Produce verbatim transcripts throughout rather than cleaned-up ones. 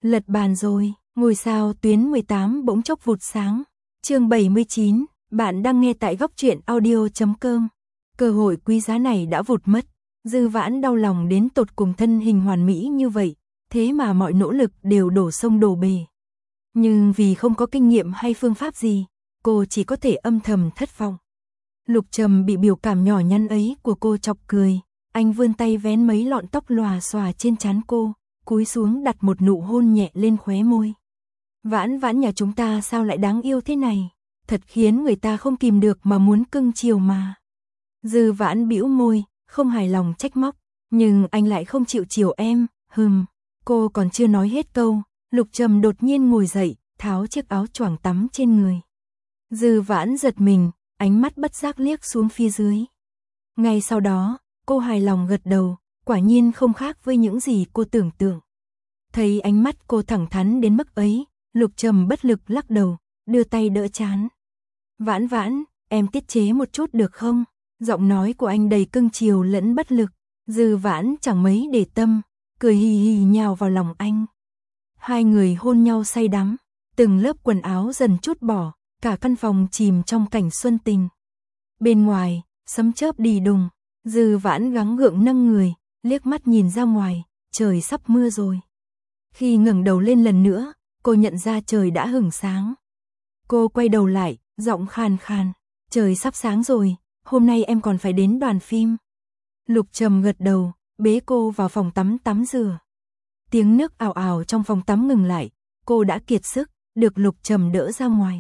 Lật bàn rồi, ngôi sao tuyến mười tám bỗng chốc vụt sáng. Chương bảy mươi chín, bạn đang nghe tại góc truyện audio chấm com. Cơ hội quý giá này đã vụt mất. Dư Vãn đau lòng đến tột cùng, thân hình hoàn mỹ như vậy, thế mà mọi nỗ lực đều đổ sông đổ bể. Nhưng vì không có kinh nghiệm hay phương pháp gì, cô chỉ có thể âm thầm thất vọng. Lục Trầm bị biểu cảm nhỏ nhắn ấy của cô chọc cười, anh vươn tay vén mấy lọn tóc lòa xòa trên trán cô, cúi xuống đặt một nụ hôn nhẹ lên khóe môi. Vãn Vãn nhà chúng ta sao lại đáng yêu thế này, thật khiến người ta không kìm được mà muốn cưng chiều mà. Dư Vãn bĩu môi, không hài lòng trách móc, nhưng anh lại không chịu chiều em, hừm. Cô còn chưa nói hết câu, Lục Trầm đột nhiên ngồi dậy, tháo chiếc áo choàng tắm trên người. Dư Vãn giật mình, ánh mắt bất giác liếc xuống phía dưới. Ngay sau đó, cô hài lòng gật đầu, quả nhiên không khác với những gì cô tưởng tượng. Thấy ánh mắt cô thẳng thắn đến mức ấy, Lục Trầm bất lực lắc đầu, đưa tay đỡ trán. Vãn Vãn, em tiết chế một chút được không? Giọng nói của anh đầy cưng chiều lẫn bất lực. Dư Vãn chẳng mấy để tâm, cười hì hì nhào vào lòng anh. Hai người hôn nhau say đắm, từng lớp quần áo dần trút bỏ, cả căn phòng chìm trong cảnh xuân tình. Bên ngoài, sấm chớp đì đùng, Dư Vãn gắng gượng nâng người, liếc mắt nhìn ra ngoài, trời sắp mưa rồi. Khi ngẩng đầu lên lần nữa, cô nhận ra trời đã hửng sáng. Cô quay đầu lại, giọng khàn khàn, trời sắp sáng rồi, hôm nay em còn phải đến đoàn phim. Lục Trầm gật đầu, bế cô vào phòng tắm tắm rửa. Tiếng nước ào ào trong phòng tắm ngừng lại, cô đã kiệt sức, được Lục Trầm đỡ ra ngoài.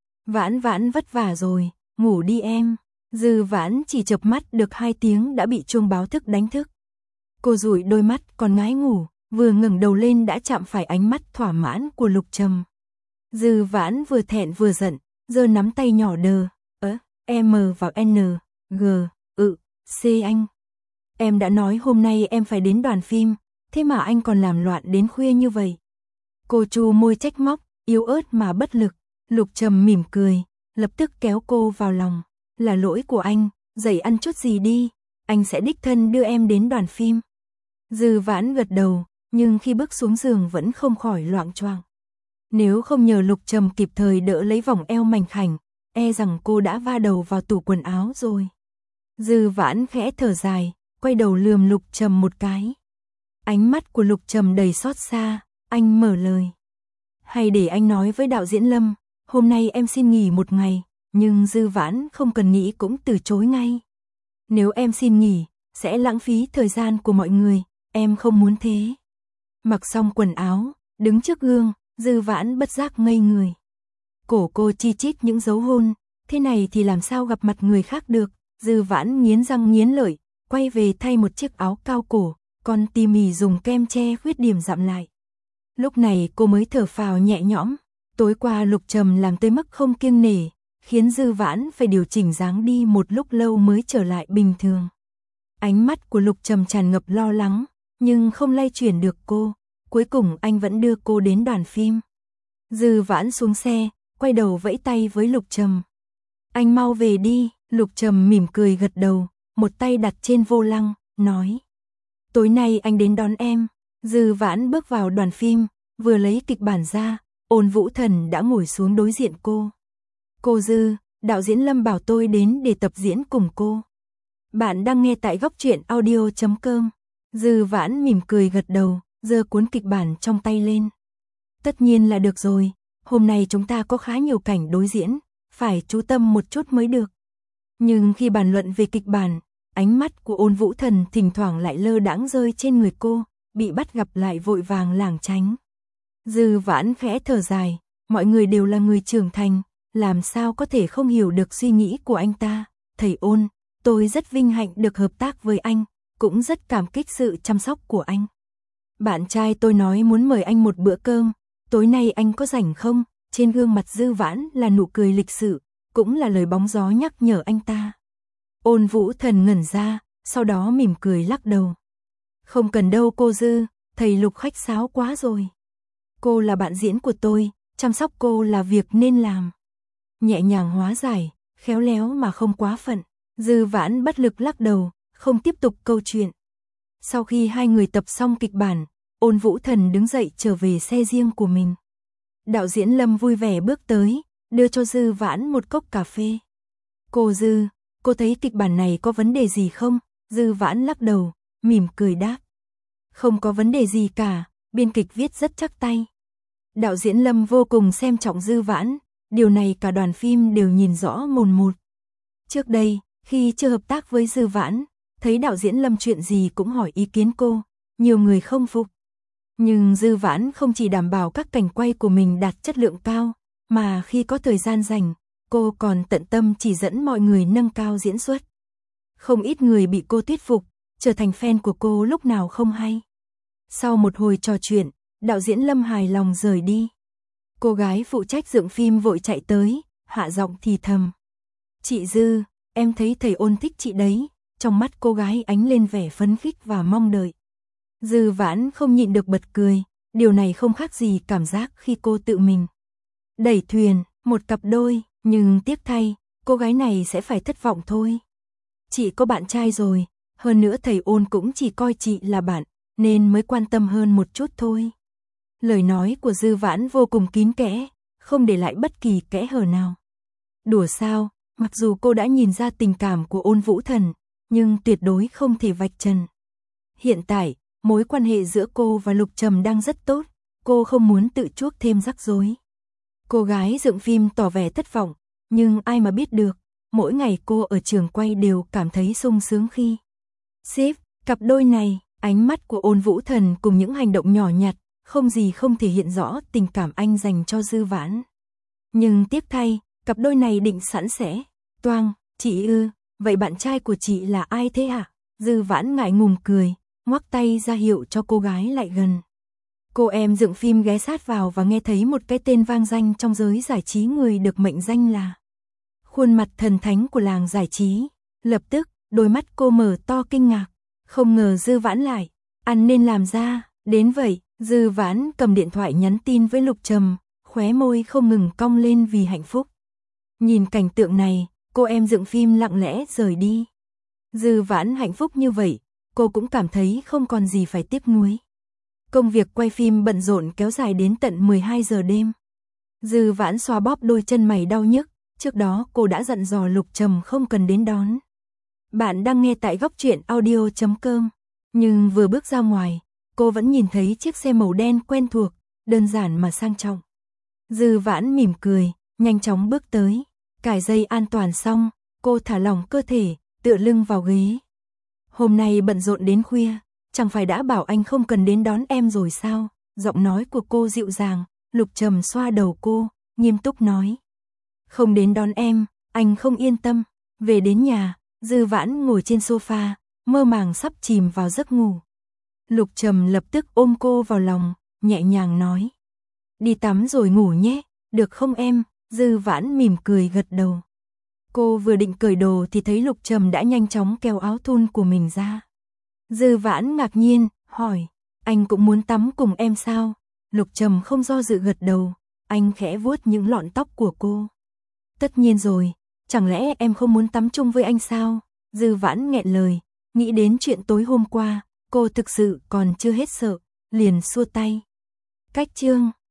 Vãn Vãn vất vả rồi, ngủ đi em. Dư Vãn chỉ chợp mắt được hai tiếng đã bị chuông báo thức đánh thức. Cô dụi đôi mắt còn ngái ngủ, vừa ngẩng đầu lên đã chạm phải ánh mắt thỏa mãn của Lục Trầm. Dư Vãn vừa thẹn vừa giận, giơ nắm tay nhỏ đờ, ớ, M vào N, G, ự, C anh. Em đã nói hôm nay em phải đến đoàn phim, thế mà anh còn làm loạn đến khuya như vậy. Cô chu môi trách móc, yếu ớt mà bất lực. Lục Trầm mỉm cười, lập tức kéo cô vào lòng. Là lỗi của anh, dậy ăn chút gì đi, anh sẽ đích thân đưa em đến đoàn phim. Dư Vãn gật đầu, nhưng khi bước xuống giường vẫn không khỏi loạng choạng. Nếu không nhờ Lục Trầm kịp thời đỡ lấy vòng eo mảnh khảnh, e rằng cô đã va đầu vào tủ quần áo rồi. Dư Vãn khẽ thở dài, quay đầu lườm Lục Trầm một cái. Ánh mắt của Lục Trầm đầy xót xa, anh mở lời. Hay để anh nói với đạo diễn Lâm, hôm nay em xin nghỉ một ngày, nhưng Dư Vãn không cần nghĩ cũng từ chối ngay. Nếu em xin nghỉ, sẽ lãng phí thời gian của mọi người, em không muốn thế. Mặc xong quần áo, đứng trước gương, Dư Vãn bất giác ngây người. Cổ cô chi chít những dấu hôn, thế này thì làm sao gặp mặt người khác được. Dư Vãn nghiến răng nghiến lợi, quay về thay một chiếc áo cao cổ, còn tỉ mỉ dùng kem che khuyết điểm dặm lại. Lúc này cô mới thở phào nhẹ nhõm. Tối qua Lục Trầm làm tới mức không kiêng nể, khiến Dư Vãn phải điều chỉnh dáng đi một lúc lâu mới trở lại bình thường. Ánh mắt của Lục Trầm tràn ngập lo lắng, nhưng không lay chuyển được cô. Cuối cùng anh vẫn đưa cô đến đoàn phim. Dư Vãn xuống xe, quay đầu vẫy tay với Lục Trầm. Anh mau về đi. Lục Trầm mỉm cười gật đầu, một tay đặt trên vô lăng, nói. Tối nay anh đến đón em. Dư Vãn bước vào đoàn phim, vừa lấy kịch bản ra, Ôn Vũ Thần đã ngồi xuống đối diện cô. Cô Dư, đạo diễn Lâm bảo tôi đến để tập diễn cùng cô. Bạn đang nghe tại góc truyện audio chấm com. Dư Vãn mỉm cười gật đầu, giơ cuốn kịch bản trong tay lên. Tất nhiên là được rồi, hôm nay chúng ta có khá nhiều cảnh đối diễn, phải chú tâm một chút mới được. Nhưng khi bàn luận về kịch bản, ánh mắt của Ôn Vũ Thần thỉnh thoảng lại lơ đãng rơi trên người cô, bị bắt gặp lại vội vàng lảng tránh. Dư Vãn khẽ thở dài, mọi người đều là người trưởng thành, làm sao có thể không hiểu được suy nghĩ của anh ta. Thầy Ôn, tôi rất vinh hạnh được hợp tác với anh, cũng rất cảm kích sự chăm sóc của anh. Bạn trai tôi nói muốn mời anh một bữa cơm, tối nay anh có rảnh không? Trên gương mặt Dư Vãn là nụ cười lịch sự, cũng là lời bóng gió nhắc nhở anh ta. Ôn Vũ Thần ngẩn ra, sau đó mỉm cười lắc đầu. Không cần đâu cô Dư, thầy Lục khách sáo quá rồi. Cô là bạn diễn của tôi, chăm sóc cô là việc nên làm. Nhẹ nhàng hóa giải, khéo léo mà không quá phận. Dư Vãn bất lực lắc đầu, không tiếp tục câu chuyện. Sau khi hai người tập xong kịch bản, Ôn Vũ Thần đứng dậy trở về xe riêng của mình. Đạo diễn Lâm vui vẻ bước tới, đưa cho Dư Vãn một cốc cà phê. Cô Dư, cô thấy kịch bản này có vấn đề gì không? Dư Vãn lắc đầu, mỉm cười đáp. Không có vấn đề gì cả, biên kịch viết rất chắc tay. Đạo diễn Lâm vô cùng xem trọng Dư Vãn, điều này cả đoàn phim đều nhìn rõ mồn một. Trước đây, khi chưa hợp tác với Dư Vãn, thấy đạo diễn Lâm chuyện gì cũng hỏi ý kiến cô, nhiều người không phục. Nhưng Dư Vãn không chỉ đảm bảo các cảnh quay của mình đạt chất lượng cao, mà khi có thời gian rảnh, cô còn tận tâm chỉ dẫn mọi người nâng cao diễn xuất. Không ít người bị cô thuyết phục, trở thành fan của cô lúc nào không hay. Sau một hồi trò chuyện, đạo diễn Lâm hài lòng rời đi. Cô gái phụ trách dựng phim vội chạy tới, hạ giọng thì thầm. Chị Dư, em thấy thầy Ôn thích chị đấy. Trong mắt cô gái ánh lên vẻ phấn khích và mong đợi. Dư Vãn không nhịn được bật cười, điều này không khác gì cảm giác khi cô tự mình đẩy thuyền, một cặp đôi, nhưng tiếc thay, cô gái này sẽ phải thất vọng thôi. Chị có bạn trai rồi, hơn nữa thầy Ôn cũng chỉ coi chị là bạn, nên mới quan tâm hơn một chút thôi. Lời nói của Dư Vãn vô cùng kín kẽ, không để lại bất kỳ kẽ hở nào. Đùa sao, mặc dù cô đã nhìn ra tình cảm của Ôn Vũ Thần, nhưng tuyệt đối không thể vạch trần. Hiện tại, mối quan hệ giữa cô và Lục Trầm đang rất tốt, cô không muốn tự chuốc thêm rắc rối. Cô gái dựng phim tỏ vẻ thất vọng, nhưng ai mà biết được, mỗi ngày cô ở trường quay đều cảm thấy sung sướng khi ship cặp đôi này. Ánh mắt của Ôn Vũ Thần cùng những hành động nhỏ nhặt, không gì không thể hiện rõ tình cảm anh dành cho Dư Vãn. Nhưng tiếc thay, cặp đôi này định sẵn sẽ toang, chị ư, vậy bạn trai của chị là ai thế ạ? Dư Vãn ngại ngùng cười, ngoắc tay ra hiệu cho cô gái lại gần. Cô em dựng phim ghé sát vào và nghe thấy một cái tên vang danh trong giới giải trí, người được mệnh danh là khuôn mặt thần thánh của làng giải trí. Lập tức, đôi mắt cô mở to kinh ngạc. Không ngờ Dư Vãn lại ăn nên làm ra đến vậy. Dư Vãn cầm điện thoại nhắn tin với Lục Trầm, khóe môi không ngừng cong lên vì hạnh phúc. Nhìn cảnh tượng này, cô em dựng phim lặng lẽ rời đi. Dư Vãn hạnh phúc như vậy, cô cũng cảm thấy không còn gì phải tiếc nuối. Công việc quay phim bận rộn kéo dài đến tận mười hai giờ đêm. Dư Vãn xoa bóp đôi chân mày đau nhức, trước đó cô đã dặn dò Lục Trầm không cần đến đón. Bạn đang nghe tại góc truyện audio chấm com, nhưng vừa bước ra ngoài, cô vẫn nhìn thấy chiếc xe màu đen quen thuộc, đơn giản mà sang trọng. Dư Vãn mỉm cười, nhanh chóng bước tới, cài dây an toàn xong, cô thả lỏng cơ thể, tựa lưng vào ghế. Hôm nay bận rộn đến khuya, chẳng phải đã bảo anh không cần đến đón em rồi sao? Giọng nói của cô dịu dàng, Lục Trầm xoa đầu cô, nghiêm túc nói. Không đến đón em, anh không yên tâm. Về đến nhà, Dư Vãn ngồi trên sofa, mơ màng sắp chìm vào giấc ngủ. Lục Trầm lập tức ôm cô vào lòng, nhẹ nhàng nói. Đi tắm rồi ngủ nhé, được không em? Dư Vãn mỉm cười gật đầu. Cô vừa định cởi đồ thì thấy Lục Trầm đã nhanh chóng kéo áo thun của mình ra. Dư Vãn ngạc nhiên, hỏi, anh cũng muốn tắm cùng em sao? Lục Trầm không do dự gật đầu, anh khẽ vuốt những lọn tóc của cô. Tất nhiên rồi, chẳng lẽ em không muốn tắm chung với anh sao? Dư Vãn nghẹn lời, nghĩ đến chuyện tối hôm qua, cô thực sự còn chưa hết sợ, liền xua tay. Cách chương